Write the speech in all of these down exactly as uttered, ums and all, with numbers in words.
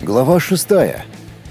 Глава шестая.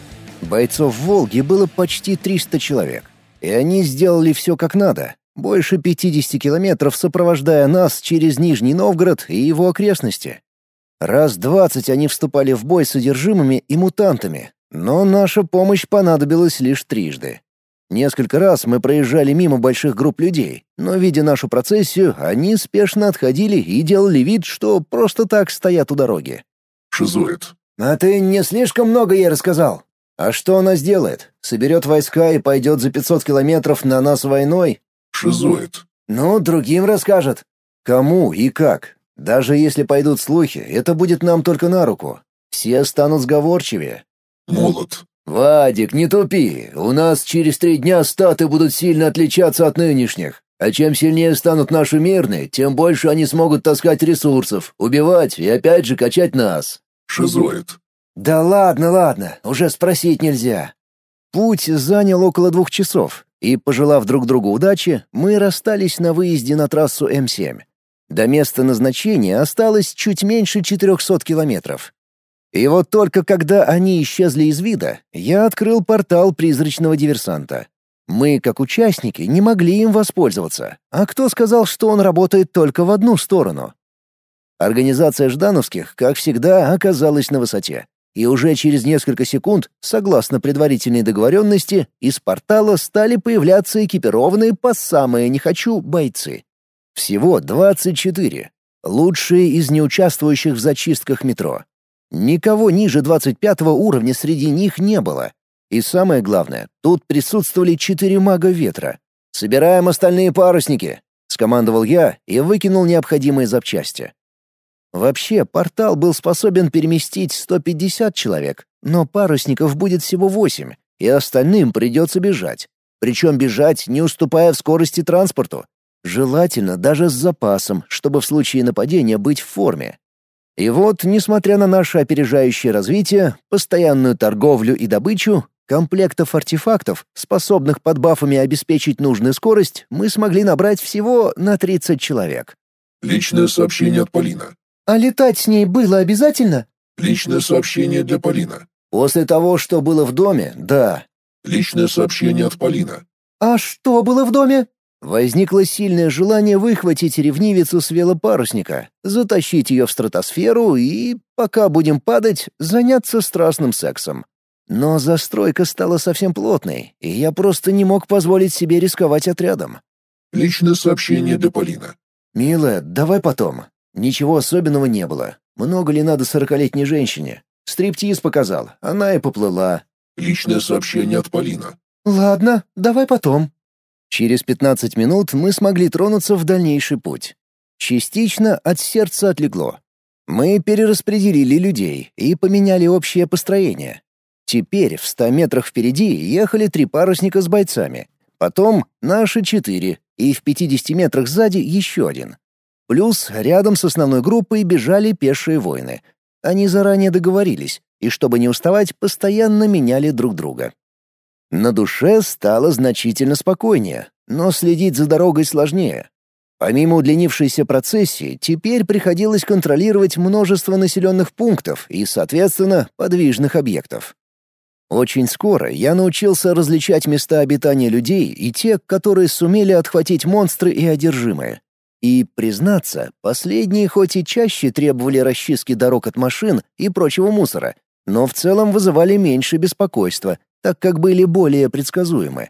Бойцов «Волги» было почти триста человек, и они сделали все как надо, больше пятидесяти километров сопровождая нас через Нижний Новгород и его окрестности. Раз двадцать они вступали в бой с одержимыми и мутантами, но наша помощь понадобилась лишь трижды. Несколько раз мы проезжали мимо больших групп людей, но, видя нашу процессию, они спешно отходили и делали вид, что просто так стоят у дороги. Шизоид. «А ты не слишком много ей рассказал? А что она сделает? Соберет войска и пойдет за пятьсот километров на нас войной?» Шизоид. «Ну, другим расскажет. Кому и как? Даже если пойдут слухи, это будет нам только на руку. Все станут сговорчивее». Молот. «Вадик, не тупи. У нас через три дня статы будут сильно отличаться от нынешних. А чем сильнее станут наши мирные, тем больше они смогут таскать ресурсов, убивать и опять же качать нас». Шизоид. «Да ладно, ладно, уже спросить нельзя». Путь занял около двух часов, и, пожелав друг другу удачи, мы расстались на выезде на трассу эм семь. До места назначения осталось чуть меньше четырехсот километров. И вот только когда они исчезли из вида, я открыл портал призрачного диверсанта. Мы, как участники, не могли им воспользоваться. А кто сказал, что он работает только в одну сторону? Организация Ждановских, как всегда, оказалась на высоте. И уже через несколько секунд, согласно предварительной договоренности, из портала стали появляться экипированные по самое не хочу бойцы. Всего двадцать четыре. Лучшие из неучаствующих в зачистках метро. Никого ниже двадцать пятого уровня среди них не было. И самое главное, тут присутствовали четыре мага ветра. «Собираем остальные парусники», — скомандовал я и выкинул необходимые запчасти. Вообще, портал был способен переместить сто пятьдесят человек, но парусников будет всего восемь, и остальным придется бежать. Причем бежать, не уступая в скорости транспорту. Желательно даже с запасом, чтобы в случае нападения быть в форме. И вот, несмотря на наше опережающее развитие, постоянную торговлю и добычу, комплектов артефактов, способных под бафами обеспечить нужную скорость, мы смогли набрать всего на тридцать человек. Личное сообщение от Полина. «А летать с ней было обязательно?» Личное сообщение для Полина. «После того, что было в доме, да». Личное сообщение от Полина. «А что было в доме?» Возникло сильное желание выхватить ревнивицу с велопарусника, затащить ее в стратосферу и, пока будем падать, заняться страстным сексом. Но застройка стала совсем плотной, и я просто не мог позволить себе рисковать отрядом. Личное сообщение для Полина. «Милая, давай потом. Ничего особенного не было. Много ли надо сорокалетней женщине? Стриптиз показал, она и поплыла». Личное сообщение от Полина. «Ладно, давай потом». Через пятнадцать минут мы смогли тронуться в дальнейший путь. Частично от сердца отлегло. Мы перераспределили людей и поменяли общее построение. Теперь в ста метрах впереди ехали три парусника с бойцами. Потом наши четыре, и в пятидесяти метрах сзади еще один. Плюс рядом с основной группой бежали пешие воины. Они заранее договорились, и чтобы не уставать, постоянно меняли друг друга. На душе стало значительно спокойнее, но следить за дорогой сложнее. Помимо удлинившейся процессии, теперь приходилось контролировать множество населенных пунктов и, соответственно, подвижных объектов. Очень скоро я научился различать места обитания людей и те, которые сумели отхватить монстры и одержимые. И, признаться, последние хоть и чаще требовали расчистки дорог от машин и прочего мусора, но в целом вызывали меньше беспокойства, так как были более предсказуемы.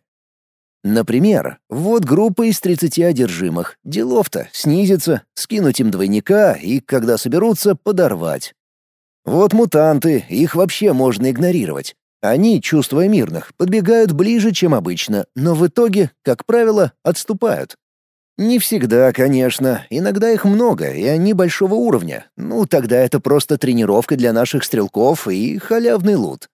Например, вот группа из тридцати одержимых. Делов-то снизится, скинуть им двойника и, когда соберутся, подорвать. Вот мутанты, их вообще можно игнорировать. Они, чувствуя мирных, подбегают ближе, чем обычно, но в итоге, как правило, отступают. Не всегда, конечно, иногда их много, и они большого уровня. Ну, тогда это просто тренировка для наших стрелков и халявный лут.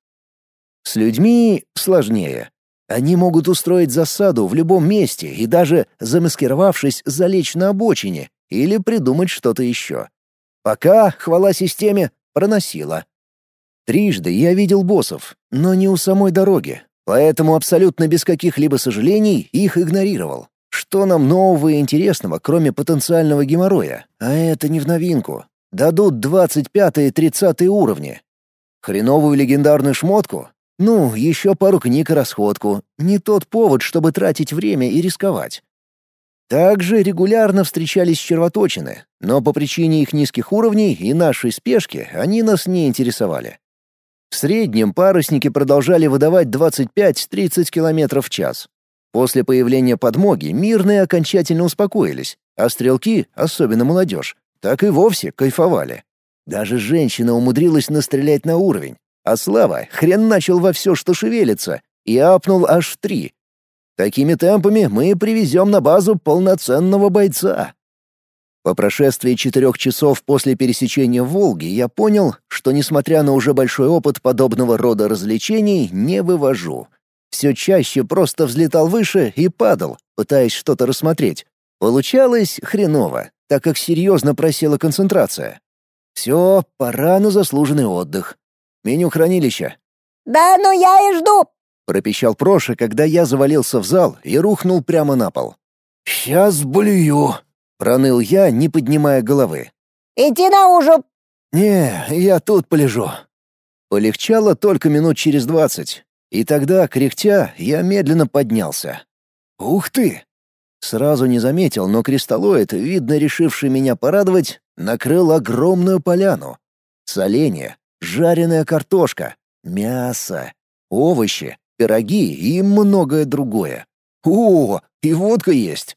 С людьми сложнее. Они могут устроить засаду в любом месте и даже, замаскировавшись, залечь на обочине или придумать что-то еще. Пока, хвала системе, проносило. Трижды я видел боссов, но не у самой дороги, поэтому абсолютно без каких-либо сожалений их игнорировал. Что нам нового и интересного, кроме потенциального геморроя? А это не в новинку. Дадут двадцать пятый и тридцатый уровни. Хреновую легендарную шмотку? Ну, еще пару книг и расходку. Не тот повод, чтобы тратить время и рисковать. Также регулярно встречались червоточины, но по причине их низких уровней и нашей спешки они нас не интересовали. В среднем парусники продолжали выдавать двадцать пять - тридцать километров в час. После появления подмоги мирные окончательно успокоились, а стрелки, особенно молодежь, так и вовсе кайфовали. Даже женщина умудрилась настрелять на уровень, а Слава хрен начал во все, что шевелится, и апнул аж в три. Такими темпами мы привезем на базу полноценного бойца. По прошествии четырех часов после пересечения Волги я понял, что, несмотря на уже большой опыт подобного рода развлечений, не вывожу. Все чаще просто взлетал выше и падал, пытаясь что-то рассмотреть. Получалось хреново, так как серьезно просела концентрация. Все, пора на заслуженный отдых. Меню хранилища. «Да ну я и жду!» — пропищал Проша, когда я завалился в зал и рухнул прямо на пол. «Сейчас блюю!» — проныл я, не поднимая головы. «Иди на ужин!» «Не, я тут полежу». Полегчало только минут через двадцать, и тогда, кряхтя, я медленно поднялся. «Ух ты!» Сразу не заметил, но кристаллоид, видно решивший меня порадовать, накрыл огромную поляну. Соленья, жареная картошка, мясо, овощи, пироги и многое другое. О, и водка есть.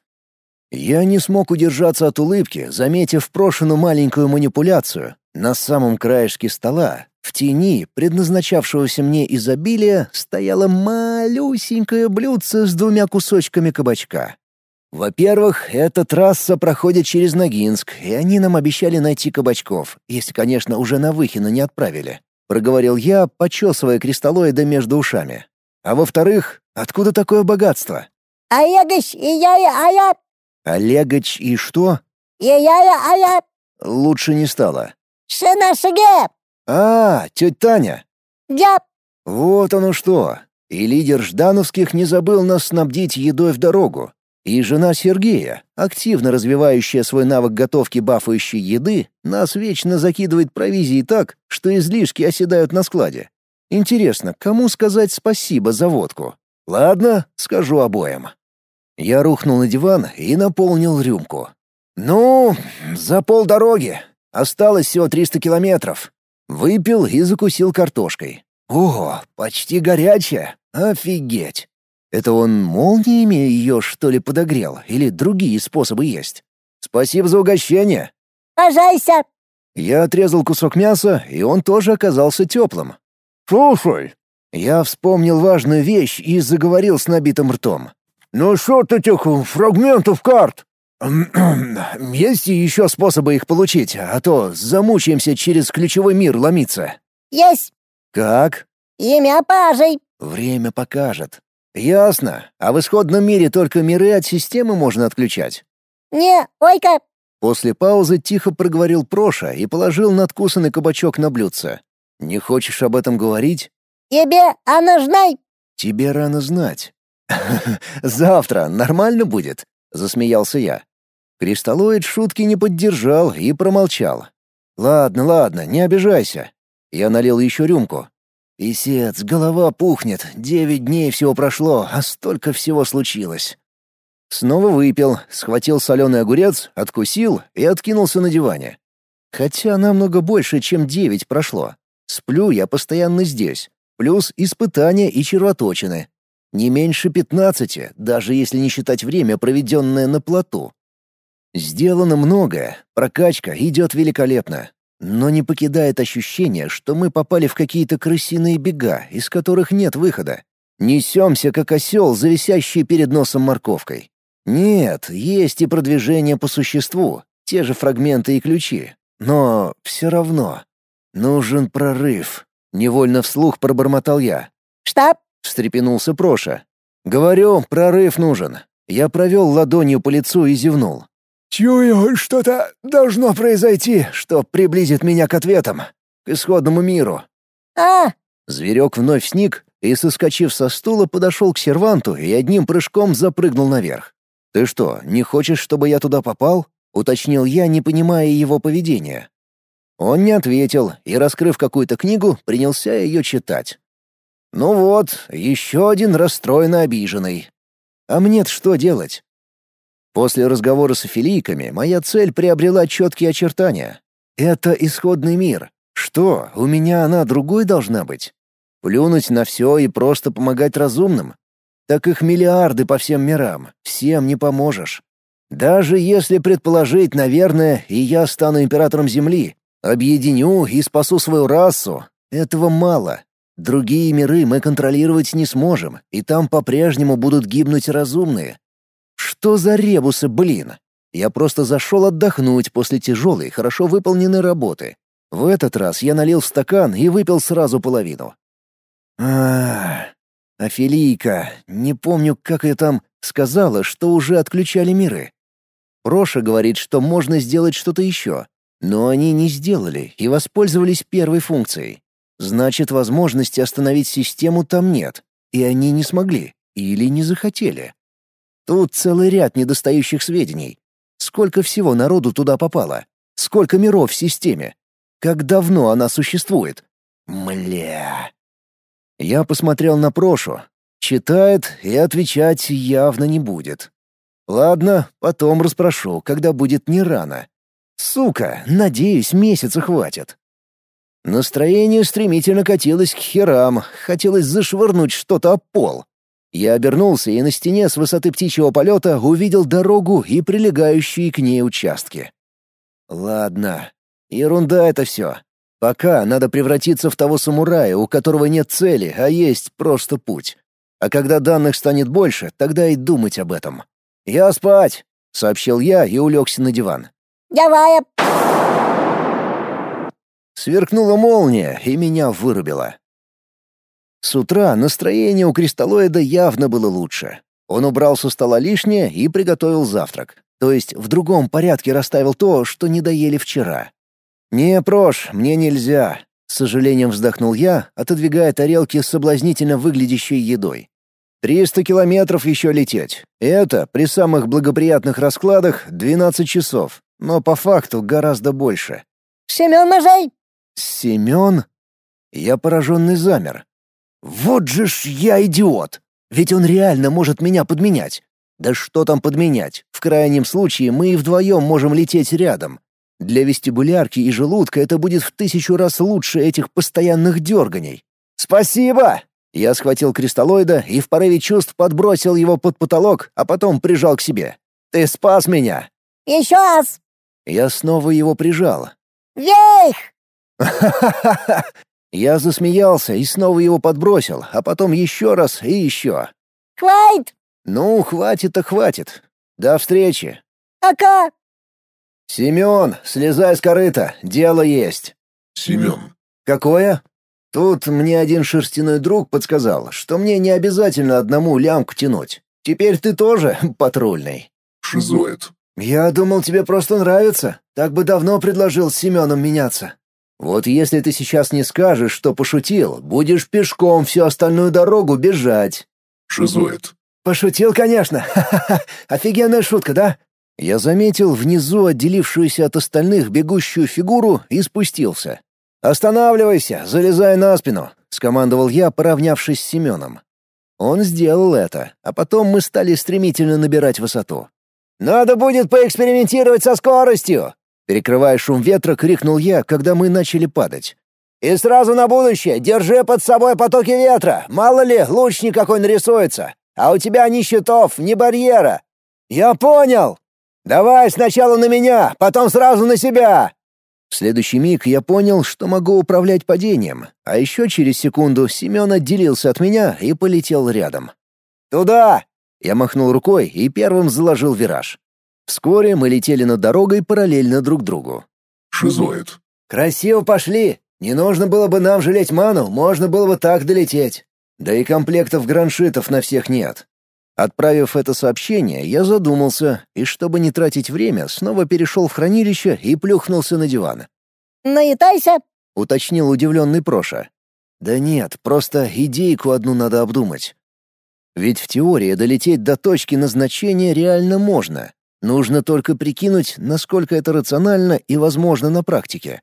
Я не смог удержаться от улыбки, заметив Прошину маленькую манипуляцию. На самом краешке стола, в тени предназначавшегося мне изобилия, стояло малюсенькое блюдце с двумя кусочками кабачка. Во-первых, эта трасса проходит через Ногинск, и они нам обещали найти кабачков, если, конечно, уже на Выхино не отправили. Проговорил я, почесывая кристаллоида между ушами. А во-вторых, откуда такое богатство? «Олегович, и я, и а я...» Олегович и что? «И я, и а я...» Лучше не стало. «Шина-шиге!» А, тетя Таня. «Я...» Вот оно что. И лидер Ждановских не забыл нас снабдить едой в дорогу. И жена Сергея, активно развивающая свой навык готовки бафающей еды, нас вечно закидывает провизией так, что излишки оседают на складе. Интересно, кому сказать спасибо за водку? Ладно, скажу обоим. Я рухнул на диван и наполнил рюмку. Ну, за полдороги. Осталось всего триста километров. Выпил и закусил картошкой. О, почти горячая. Офигеть. Это он молниями ее, что ли, подогрел? Или другие способы есть? Спасибо за угощение. «Пожалуйста!» Я отрезал кусок мяса, и он тоже оказался теплым. «Слушай!» Я вспомнил важную вещь и заговорил с набитым ртом. «Ну что этих фрагментов карт? Есть и еще способы их получить, а то замучаемся через ключевой мир ломиться». «Есть!» «Как?» «Имя пажей!» «Время покажет». «Ясно. А в исходном мире только миры от системы можно отключать?» «Не, ой-ка!» После паузы тихо проговорил Проша и положил надкусанный кабачок на блюдце. «Не хочешь об этом говорить?» «Тебе она знай!» «Тебе рано знать». «Завтра нормально будет?» — засмеялся я. Кристаллоид шутки не поддержал и промолчал. «Ладно, ладно, не обижайся». Я налил еще рюмку. «Писец, голова пухнет, девять дней всего прошло, а столько всего случилось». Снова выпил, схватил соленый огурец, откусил и откинулся на диване. Хотя намного больше, чем девять прошло. Сплю я постоянно здесь, плюс испытания и червоточины. Не меньше пятнадцати, даже если не считать время, проведенное на плоту. Сделано многое, прокачка идет великолепно. Но не покидает ощущение, что мы попали в какие-то крысиные бега, из которых нет выхода. Несемся, как осел, зависящий перед носом морковкой. Нет, есть и продвижение по существу, те же фрагменты и ключи. Но все равно нужен прорыв. Невольно вслух пробормотал я. «Что?» — встрепенулся Проша. «Говорю, прорыв нужен». Я провел ладонью по лицу и зевнул. «Чую, что-то должно произойти, что приблизит меня к ответам, к исходному миру». «А!» Зверек вновь сник и, соскочив со стула, подошел к серванту и одним прыжком запрыгнул наверх. «Ты что, не хочешь, чтобы я туда попал?» — уточнил я, не понимая его поведения. Он не ответил и, раскрыв какую-то книгу, принялся ее читать. Ну вот, еще один расстроенно обиженный. А мне-то что делать? После разговора с афилийками моя цель приобрела четкие очертания. Это исходный мир. Что, у меня она другой должна быть? Плюнуть на все и просто помогать разумным? Так их миллиарды по всем мирам, всем не поможешь. Даже если предположить, наверное, и я стану императором Земли, объединю и спасу свою расу, этого мало. Другие миры мы контролировать не сможем, и там по-прежнему будут гибнуть разумные. Что за ребусы, блин? Я просто зашел отдохнуть после тяжелой, хорошо выполненной работы. В этот раз я налил в стакан и выпил сразу половину. Ах, Афилийка, не помню, как я там сказала, что уже отключали миры. Проша говорит, что можно сделать что-то еще, но они не сделали и воспользовались первой функцией. Значит, возможности остановить систему там нет, и они не смогли или не захотели. Тут целый ряд недостающих сведений. Сколько всего народу туда попало? Сколько миров в системе? Как давно она существует? Мля. Я посмотрел на Прошу. Читает и отвечать явно не будет. Ладно, потом расспрошу, когда будет не рано. Сука, надеюсь, месяца хватит. Настроение стремительно катилось к херам, хотелось зашвырнуть что-то об пол. Я обернулся и на стене с высоты птичьего полета увидел дорогу и прилегающие к ней участки. Ладно, ерунда это все. Пока надо превратиться в того самурая, у которого нет цели, а есть просто путь. А когда данных станет больше, тогда и думать об этом. «Я спать!» — сообщил я и улегся на диван. Давай. Сверкнула молния, и меня вырубило. С утра настроение у кристаллоида явно было лучше. Он убрал со стола лишнее и приготовил завтрак. То есть в другом порядке расставил то, что не доели вчера. «Не, Прош, мне нельзя», — с сожалением вздохнул я, отодвигая тарелки с соблазнительно выглядящей едой. «Триста километров еще лететь. Это, при самых благоприятных раскладах, двенадцать часов, но по факту гораздо больше». Семен Можай. «Семен?» Я пораженный замер. «Вот же ж я идиот! Ведь он реально может меня подменять. Да что там подменять? В крайнем случае мы и вдвоем можем лететь рядом. Для вестибулярки и желудка это будет в тысячу раз лучше этих постоянных дерганий. Спасибо!» Я схватил кристаллоида и в порыве чувств подбросил его под потолок, а потом прижал к себе. «Ты спас меня!» Еще раз. Я снова его прижал. Вверх. «Ха-ха-ха!» Я засмеялся и снова его подбросил, а потом еще раз и еще. Хватит. «Ну, хватит-то хватит. До встречи!» Пока. «Семен, слезай с корыта, дело есть». Семен. «Какое?» Тут мне один шерстяной друг подсказал, что мне не обязательно одному лямку тянуть. Теперь ты тоже патрульный. Шизоид. Я думал, тебе просто нравится. Так бы давно предложил с Семеном меняться. Вот если ты сейчас не скажешь, что пошутил, будешь пешком всю остальную дорогу бежать. Шизоид. Пошутил, конечно. Ха-ха-ха. Офигенная шутка, да? Я заметил внизу отделившуюся от остальных бегущую фигуру и спустился. «Останавливайся, залезай на спину», — скомандовал я, поравнявшись с Семеном. Он сделал это, а потом мы стали стремительно набирать высоту. «Надо будет поэкспериментировать со скоростью!» Перекрывая шум ветра, крикнул я, когда мы начали падать. «И сразу на будущее держи под собой потоки ветра, мало ли, лучник какой нарисуется, а у тебя ни щитов, ни барьера». «Я понял! Давай сначала на меня, потом сразу на себя!» В следующий миг я понял, что могу управлять падением, а еще через секунду Семен отделился от меня и полетел рядом. «Туда!» Я махнул рукой и первым заложил вираж. Вскоре мы летели над дорогой параллельно друг другу. Шизоид. «Красиво пошли! Не нужно было бы нам жалеть ману, можно было бы так долететь. Да и комплектов граншитов на всех нет». Отправив это сообщение, я задумался, и чтобы не тратить время, снова перешел в хранилище и плюхнулся на диван. Наедайся. — уточнил удивленный Проша. «Да нет, просто идейку одну надо обдумать. Ведь в теории долететь до точки назначения реально можно. Нужно только прикинуть, насколько это рационально и возможно на практике.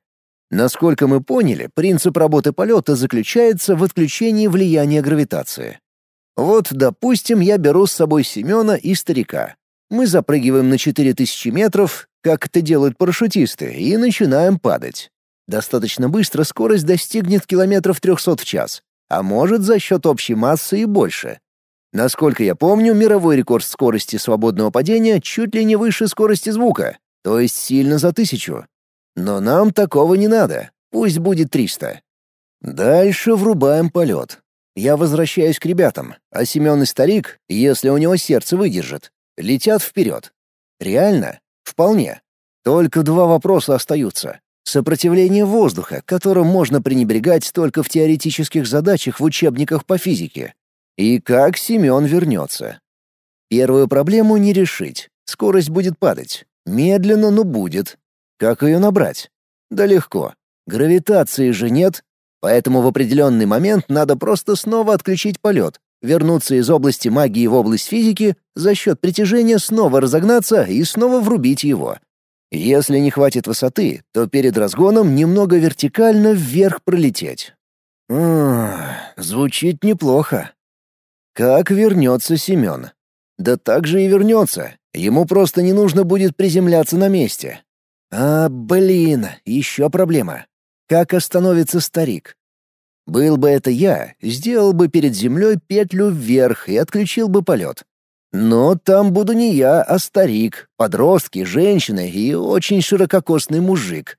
Насколько мы поняли, принцип работы полета заключается в отключении влияния гравитации. Вот, допустим, я беру с собой Семена и старика. Мы запрыгиваем на четыре тысячи метров, как это делают парашютисты, и начинаем падать. Достаточно быстро скорость достигнет километров трехсот в час, а может за счет общей массы и больше. Насколько я помню, мировой рекорд скорости свободного падения чуть ли не выше скорости звука, то есть сильно за тысячу. Но нам такого не надо, пусть будет триста. Дальше врубаем полет. Я возвращаюсь к ребятам, а Семен и старик, если у него сердце выдержит, летят вперед. Реально? Вполне. Только два вопроса остаются. Сопротивление воздуха, которым можно пренебрегать только в теоретических задачах в учебниках по физике. И как Семен вернется. Первую проблему не решить. Скорость будет падать. Медленно, но будет. Как ее набрать? Да легко. Гравитации же нет. Поэтому в определенный момент надо просто снова отключить полет, вернуться из области магии в область физики, за счет притяжения снова разогнаться и снова врубить его. Если не хватит высоты, то перед разгоном немного вертикально вверх пролететь. Ах, звучит неплохо. Как вернется Семен? Да так же и вернется. Ему просто не нужно будет приземляться на месте. А, блин, еще проблема. Как остановится старик? Был бы это я, сделал бы перед землей петлю вверх и отключил бы полет. Но там буду не я, а старик, подростки, женщины и очень ширококосный мужик.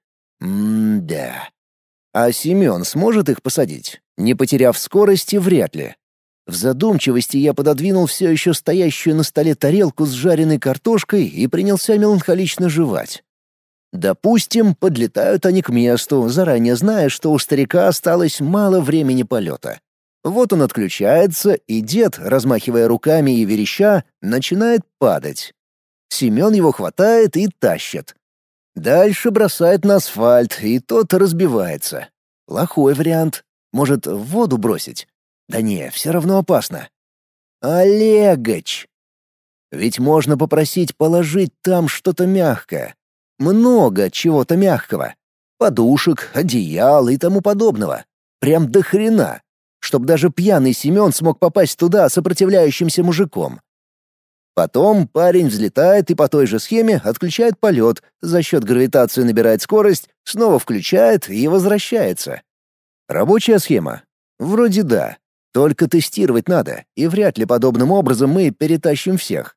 М-да. А Семен сможет их посадить? Не потеряв скорости, вряд ли. В задумчивости я пододвинул все еще стоящую на столе тарелку с жареной картошкой и принялся меланхолично жевать. Допустим, подлетают они к месту, заранее зная, что у старика осталось мало времени полета. Вот он отключается, и дед, размахивая руками и вереща, начинает падать. Семен его хватает и тащит. Дальше бросает на асфальт, и тот разбивается. Плохой вариант. Может, в воду бросить? Да не, все равно опасно. Олегач! Ведь можно попросить положить там что-то мягкое. Много чего-то мягкого. Подушек, одеял и тому подобного. Прям до хрена. Чтоб даже пьяный Семен смог попасть туда сопротивляющимся мужиком. Потом парень взлетает и по той же схеме отключает полет, за счет гравитации набирает скорость, снова включает и возвращается. Рабочая схема? Вроде да. Только тестировать надо, и вряд ли подобным образом мы перетащим всех.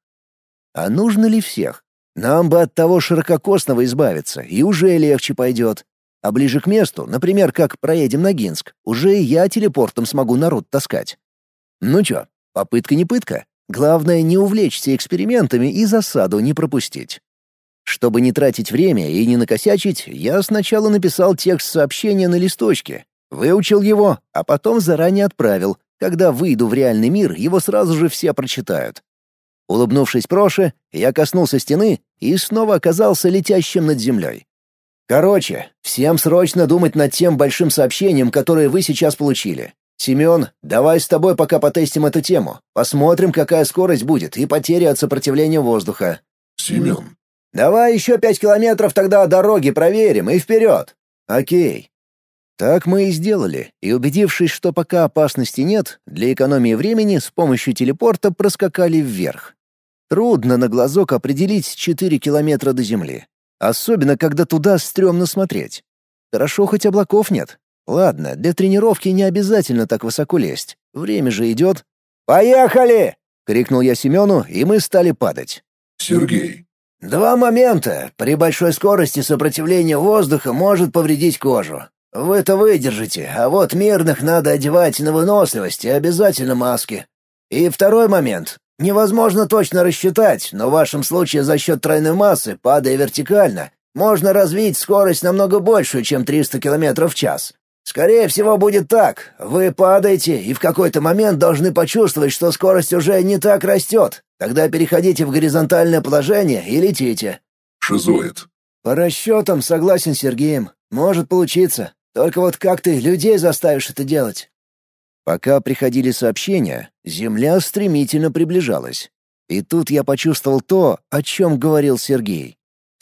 А нужно ли всех? Нам бы от того ширококосного избавиться, и уже легче пойдет. А ближе к месту, например, как проедем на Гинск, уже и я телепортом смогу народ таскать. Ну чё, попытка не пытка. Главное не увлечься экспериментами и засаду не пропустить. Чтобы не тратить время и не накосячить, я сначала написал текст сообщения на листочке, выучил его, а потом заранее отправил. Когда выйду в реальный мир, его сразу же все прочитают. Улыбнувшись Проше, я коснулся стены и снова оказался летящим над землей. Короче, всем срочно думать над тем большим сообщением, которое вы сейчас получили. Семен, давай с тобой пока потестим эту тему. Посмотрим, какая скорость будет и потери от сопротивления воздуха. Семен. Давай еще пять километров тогда дороги проверим и вперед. Окей. Так мы и сделали, и убедившись, что пока опасности нет, для экономии времени с помощью телепорта проскакали вверх. Трудно на глазок определить четыре километра до земли. Особенно, когда туда стрёмно смотреть. Хорошо, хоть облаков нет. Ладно, для тренировки не обязательно так высоко лезть. Время же идет. «Поехали!» — крикнул я Семену, и мы стали падать. Сергей. Два момента. При большой скорости сопротивление воздуха может повредить кожу. Вы это выдержите, а вот мирных надо одевать на выносливость и обязательно маски. И второй момент. Невозможно точно рассчитать, но в вашем случае за счет тройной массы, падая вертикально, можно развить скорость намного большую, чем триста километров в час. Скорее всего, будет так. Вы падаете и в какой-то момент должны почувствовать, что скорость уже не так растет. Тогда переходите в горизонтальное положение и летите. Шизоид. По расчетам согласен с Сергеем. Может получиться. Только вот как ты людей заставишь это делать? Пока приходили сообщения, Земля стремительно приближалась. И тут я почувствовал то, о чем говорил Сергей.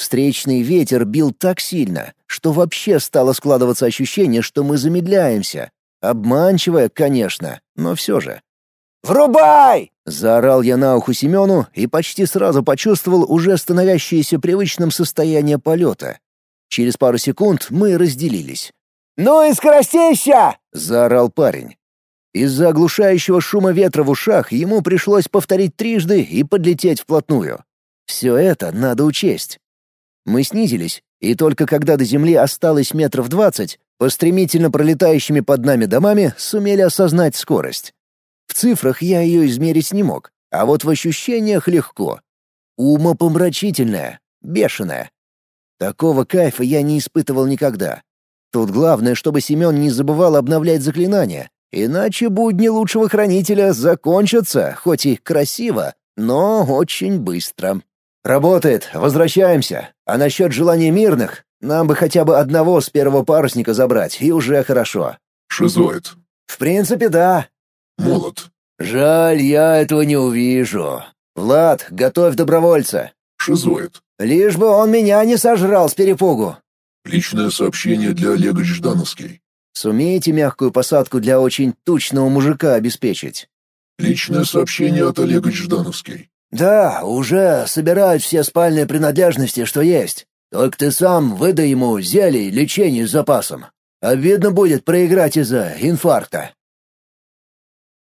Встречный ветер бил так сильно, что вообще стало складываться ощущение, что мы замедляемся. Обманчивое, конечно, но все же. «Врубай!» — заорал я на ухо Семену и почти сразу почувствовал уже становящееся привычным состояние полета. Через пару секунд мы разделились. «Ну и скоростища!» — заорал парень. Из-за оглушающего шума ветра в ушах ему пришлось повторить трижды и подлететь вплотную. Все это надо учесть. Мы снизились, и только когда до земли осталось метров двадцать, по стремительно пролетающими под нами домами сумели осознать скорость. В цифрах я ее измерить не мог, а вот в ощущениях легко. Умопомрачительная, бешеная. Такого кайфа я не испытывал никогда. Тут главное, чтобы Семен не забывал обновлять заклинания, иначе будни лучшего хранителя закончатся, хоть и красиво, но очень быстро. «Работает, возвращаемся. А насчет желания мирных, нам бы хотя бы одного с первого парусника забрать, и уже хорошо». Шизоид. «В принципе, да». Молот. «Жаль, я этого не увижу. Влад, готовь добровольца. Шизоид. Лишь бы он меня не сожрал с перепугу». Личное сообщение для Олега Ждановский. «Сумеете мягкую посадку для очень тучного мужика обеспечить?» Личное сообщение от Олега Ждановский. «Да, уже собирают все спальные принадлежности, что есть. Только ты сам выдай ему зелье лечения с запасом. Обидно будет проиграть из-за инфаркта».